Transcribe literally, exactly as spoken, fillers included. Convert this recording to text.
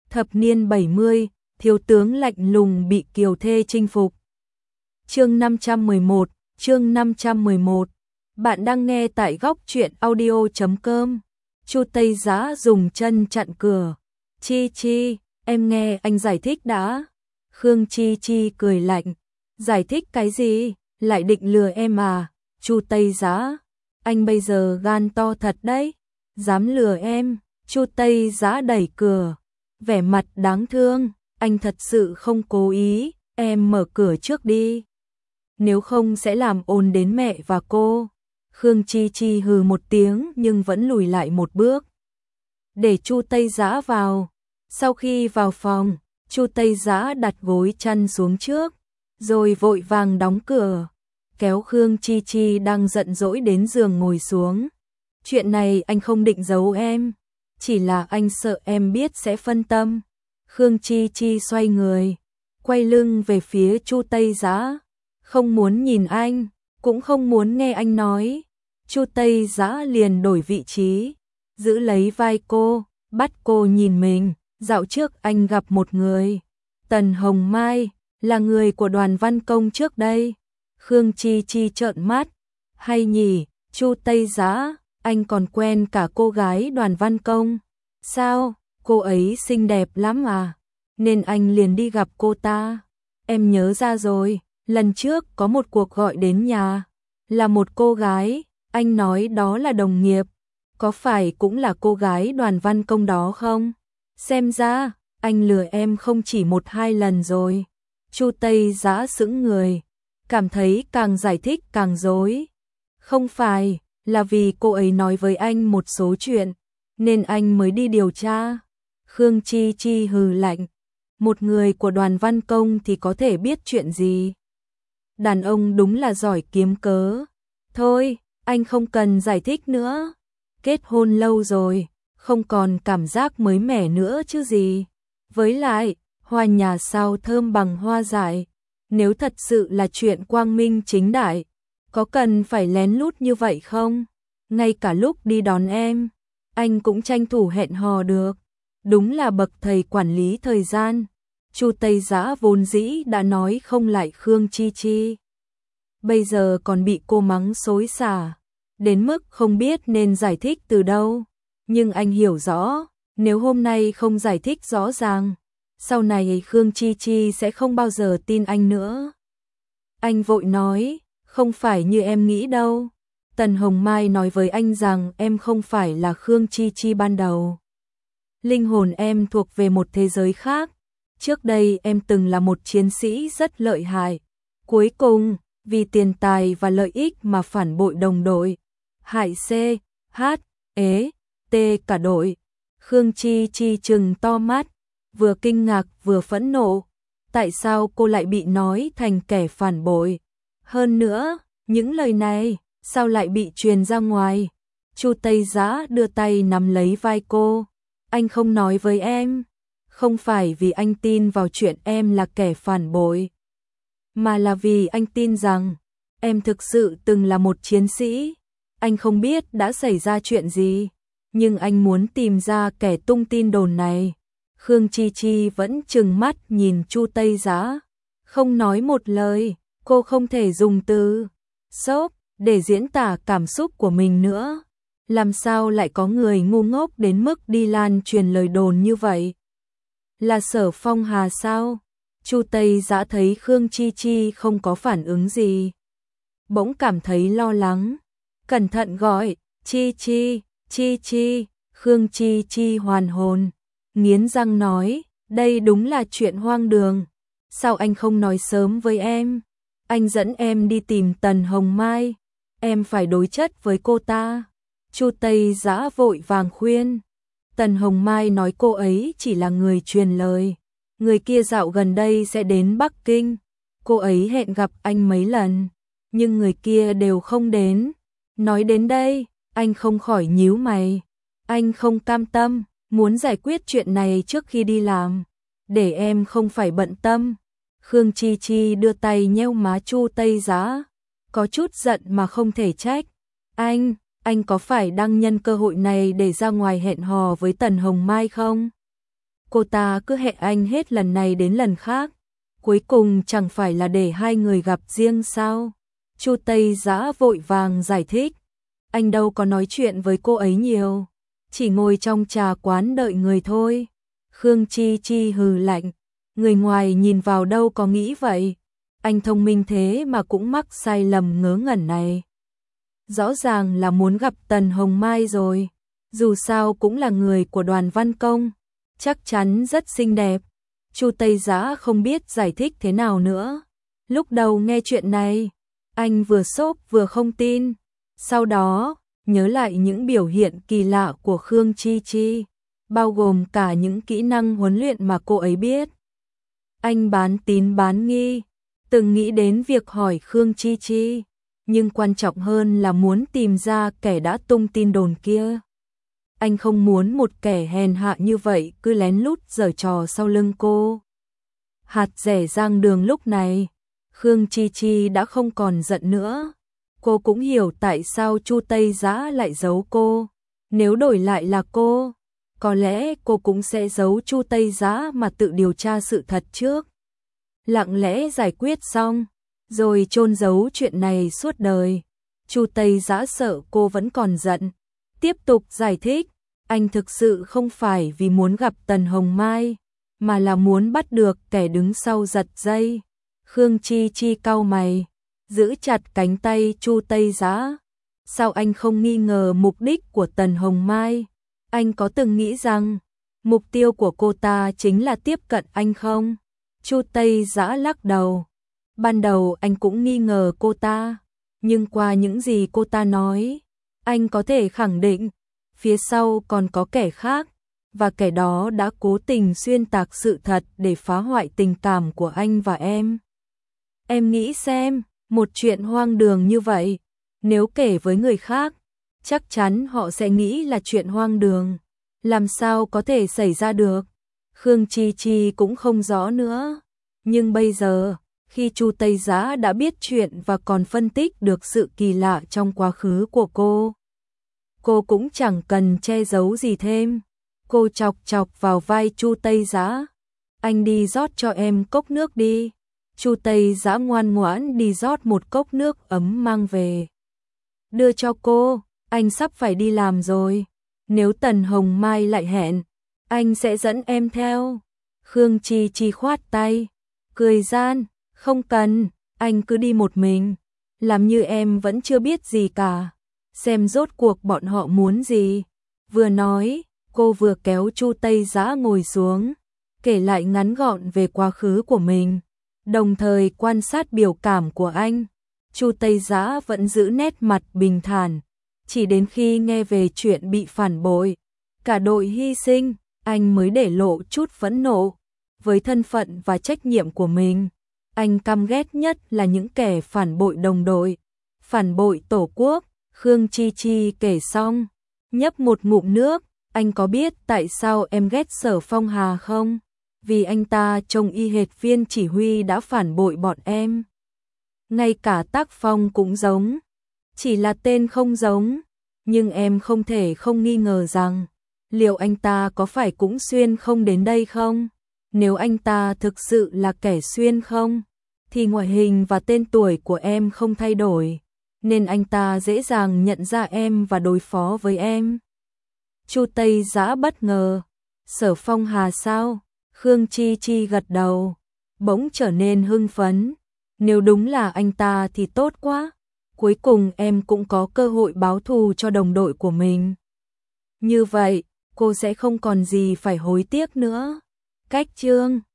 Thập niên bảy mươi, thiếu tướng lạnh lùng bị kiều thê chinh phục. Chương năm trăm mười một, chương năm trăm mười một. Bạn đang nghe tại góc truyện audio chấm com. Chu Tây Giá dùng chân chặn cửa. Chi Chi, em nghe anh giải thích đã. Khương Chi Chi cười lạnh. Giải thích cái gì? Lại định lừa em à? Chu Tây Giá, anh bây giờ gan to thật đấy. Dám lừa em? Chu Tây Giá đẩy cửa. Vẻ mặt đáng thương. Anh thật sự không cố ý. Em mở cửa trước đi. Nếu không sẽ làm ồn đến mẹ và cô. Khương Chi Chi hừ một tiếng nhưng vẫn lùi lại một bước. Để Chu Tây Giá vào. Sau khi vào phòng, Chu Tây Giá đặt gối chăn xuống trước, rồi vội vàng đóng cửa, kéo Khương Chi Chi đang giận dỗi đến giường ngồi xuống. Chuyện này anh không định giấu em, chỉ là anh sợ em biết sẽ phân tâm. Khương Chi Chi xoay người, quay lưng về phía Chu Tây Giá, không muốn nhìn anh, cũng không muốn nghe anh nói. Chu Tây Giá liền đổi vị trí, giữ lấy vai cô, bắt cô nhìn mình. Dạo trước anh gặp một người, Tần Hồng Mai, là người của Đoàn Văn Công trước đây. Khương Chi Chi trợn mắt, hay nhỉ, Chu Tây Giá, anh còn quen cả cô gái Đoàn Văn Công. Sao, cô ấy xinh đẹp lắm à, nên anh liền đi gặp cô ta. Em nhớ ra rồi, lần trước có một cuộc gọi đến nhà, là một cô gái, anh nói đó là đồng nghiệp, có phải cũng là cô gái Đoàn Văn Công đó không? Xem ra, anh lừa em không chỉ một hai lần rồi. Chu Tây Giá sững người, cảm thấy càng giải thích càng rối. Không phải, là vì cô ấy nói với anh một số chuyện, nên anh mới đi điều tra. Khương Chi Chi hừ lạnh, một người của Đoàn Văn Công thì có thể biết chuyện gì. Đàn ông đúng là giỏi kiếm cớ. Thôi, anh không cần giải thích nữa. Kết hôn lâu rồi, không còn cảm giác mới mẻ nữa chứ gì. Với lại, hoa nhà sao thơm bằng hoa dại. Nếu thật sự là chuyện quang minh chính đại, có cần phải lén lút như vậy không? Ngay cả lúc đi đón em, anh cũng tranh thủ hẹn hò được. Đúng là bậc thầy quản lý thời gian. Chu Tây Giá vốn dĩ đã nói không lại Khương Chi Chi, bây giờ còn bị cô mắng xối xả, đến mức không biết nên giải thích từ đâu. Nhưng anh hiểu rõ, nếu hôm nay không giải thích rõ ràng, sau này Khương Chi Chi sẽ không bao giờ tin anh nữa. Anh vội nói, không phải như em nghĩ đâu. Tần Hồng Mai nói với anh rằng em không phải là Khương Chi Chi ban đầu. Linh hồn em thuộc về một thế giới khác. Trước đây em từng là một chiến sĩ rất lợi hại. Cuối cùng, vì tiền tài và lợi ích mà phản bội đồng đội. Hại C, H, ế, T cả đội. Khương Chi Chi trừng to mắt, vừa kinh ngạc vừa phẫn nộ. Tại sao cô lại bị nói thành kẻ phản bội? Hơn nữa, những lời này, sao lại bị truyền ra ngoài? Chu Tây Giá đưa tay nắm lấy vai cô. Anh không nói với em, không phải vì anh tin vào chuyện em là kẻ phản bội, mà là vì anh tin rằng em thực sự từng là một chiến sĩ. Anh không biết đã xảy ra chuyện gì, nhưng anh muốn tìm ra kẻ tung tin đồn này. Khương Chi Chi vẫn trừng mắt nhìn Chu Tây Giá, không nói một lời. Cô không thể dùng từ sốc để diễn tả cảm xúc của mình nữa. Làm sao lại có người ngu ngốc đến mức đi lan truyền lời đồn như vậy? Là Sở Phong Hà sao? Chu Tây Giá thấy Khương Chi Chi không có phản ứng gì, bỗng cảm thấy lo lắng, cẩn thận gọi, Chi Chi, Chi Chi. Khương Chi Chi hoàn hồn, nghiến răng nói, đây đúng là chuyện hoang đường. Sao anh không nói sớm với em? Anh dẫn em đi tìm Tần Hồng Mai, em phải đối chất với cô ta. Chu Tây Giá vội vàng khuyên. Tần Hồng Mai nói cô ấy chỉ là người truyền lời, người kia dạo gần đây sẽ đến Bắc Kinh. Cô ấy hẹn gặp anh mấy lần, nhưng người kia đều không đến. Nói đến đây, anh không khỏi nhíu mày. Anh không cam tâm, muốn giải quyết chuyện này trước khi đi làm, để em không phải bận tâm. Khương Chi Chi đưa tay nheo má Chu Tây Giá, có chút giận mà không thể trách. Anh, anh có phải đang nhân cơ hội này để ra ngoài hẹn hò với Tần Hồng Mai không? cô ta cứ hẹn anh hết lần này đến lần khác, cuối cùng chẳng phải là để hai người gặp riêng sao? Chu Tây Dã vội vàng giải thích, anh đâu có nói chuyện với cô ấy nhiều, chỉ ngồi trong trà quán đợi người thôi. Khương Chi Chi hừ lạnh, người ngoài nhìn vào đâu có nghĩ vậy, anh thông minh thế mà cũng mắc sai lầm ngớ ngẩn này. Rõ ràng là muốn gặp Tần Hồng Mai rồi, dù sao cũng là người của Đoàn Văn Công, chắc chắn rất xinh đẹp. Chu Tây Dã không biết giải thích thế nào nữa. Lúc đầu nghe chuyện này, anh vừa sốc vừa không tin, sau đó nhớ lại những biểu hiện kỳ lạ của Khương Chi Chi, bao gồm cả những kỹ năng huấn luyện mà cô ấy biết. Anh bán tín bán nghi, từng nghĩ đến việc hỏi Khương Chi Chi, nhưng quan trọng hơn là muốn tìm ra kẻ đã tung tin đồn kia. Anh không muốn một kẻ hèn hạ như vậy cứ lén lút giở trò sau lưng cô. Hạt rẻ rang đường lúc này, Khương Chi Chi đã không còn giận nữa. Cô cũng hiểu tại sao Chu Tây Dã lại giấu cô. Nếu đổi lại là cô, có lẽ cô cũng sẽ giấu Chu Tây Dã mà tự điều tra sự thật trước. Lặng lẽ giải quyết xong, rồi chôn giấu chuyện này suốt đời. Chu Tây Dã sợ cô vẫn còn giận, tiếp tục giải thích, anh thực sự không phải vì muốn gặp Tần Hồng Mai, mà là muốn bắt được kẻ đứng sau giật dây. Khương Chi Chi cau mày, giữ chặt cánh tay Chu Tây Dã. Sao anh không nghi ngờ mục đích của Tần Hồng Mai? Anh có từng nghĩ rằng mục tiêu của cô ta chính là tiếp cận anh không? Chu Tây Dã lắc đầu. Ban đầu anh cũng nghi ngờ cô ta, nhưng qua những gì cô ta nói, anh có thể khẳng định phía sau còn có kẻ khác, và kẻ đó đã cố tình xuyên tạc sự thật để phá hoại tình cảm của anh và em. Em nghĩ xem, một chuyện hoang đường như vậy, nếu kể với người khác, chắc chắn họ sẽ nghĩ là chuyện hoang đường. Làm sao có thể xảy ra được? Khương Chi Chi cũng không rõ nữa. Nhưng bây giờ, khi Chu Tây Dã đã biết chuyện và còn phân tích được sự kỳ lạ trong quá khứ của cô, cô cũng chẳng cần che giấu gì thêm. Cô chọc chọc vào vai Chu Tây Dã. Anh đi rót cho em cốc nước đi. Chu Tây Dã ngoan ngoãn đi rót một cốc nước ấm mang về. Đưa cho cô, anh sắp phải đi làm rồi. Nếu Tần Hồng Mai lại hẹn, anh sẽ dẫn em theo. Khương Chi Chi khoát tay, cười gian, không cần, anh cứ đi một mình. Làm như em vẫn chưa biết gì cả. Xem rốt cuộc bọn họ muốn gì. Vừa nói, cô vừa kéo Chu Tây Dã ngồi xuống, kể lại ngắn gọn về quá khứ của mình, đồng thời quan sát biểu cảm của anh. Chu Tây Dã vẫn giữ nét mặt bình thản, chỉ đến khi nghe về chuyện bị phản bội, cả đội hy sinh, anh mới để lộ chút phẫn nộ. Với thân phận và trách nhiệm của mình, anh căm ghét nhất là những kẻ phản bội đồng đội, phản bội tổ quốc. Khương Chi Chi kể xong, nhấp một ngụm nước. Anh có biết tại sao em ghét Sở Phong Hà không? Vì anh ta trông y hệt viên chỉ huy đã phản bội bọn em. Ngay cả tác phong cũng giống, chỉ là tên không giống. Nhưng em không thể không nghi ngờ rằng, liệu anh ta có phải cũng xuyên không đến đây không? Nếu anh ta thực sự là kẻ xuyên không, thì ngoại hình và tên tuổi của em không thay đổi, nên anh ta dễ dàng nhận ra em và đối phó với em. Chu Tây Dã bất ngờ, Sở Phong Hà sao? Khương Chi Chi gật đầu, bỗng trở nên hưng phấn. Nếu đúng là anh ta thì tốt quá, cuối cùng em cũng có cơ hội báo thù cho đồng đội của mình. Như vậy, cô sẽ không còn gì phải hối tiếc nữa. Cách chương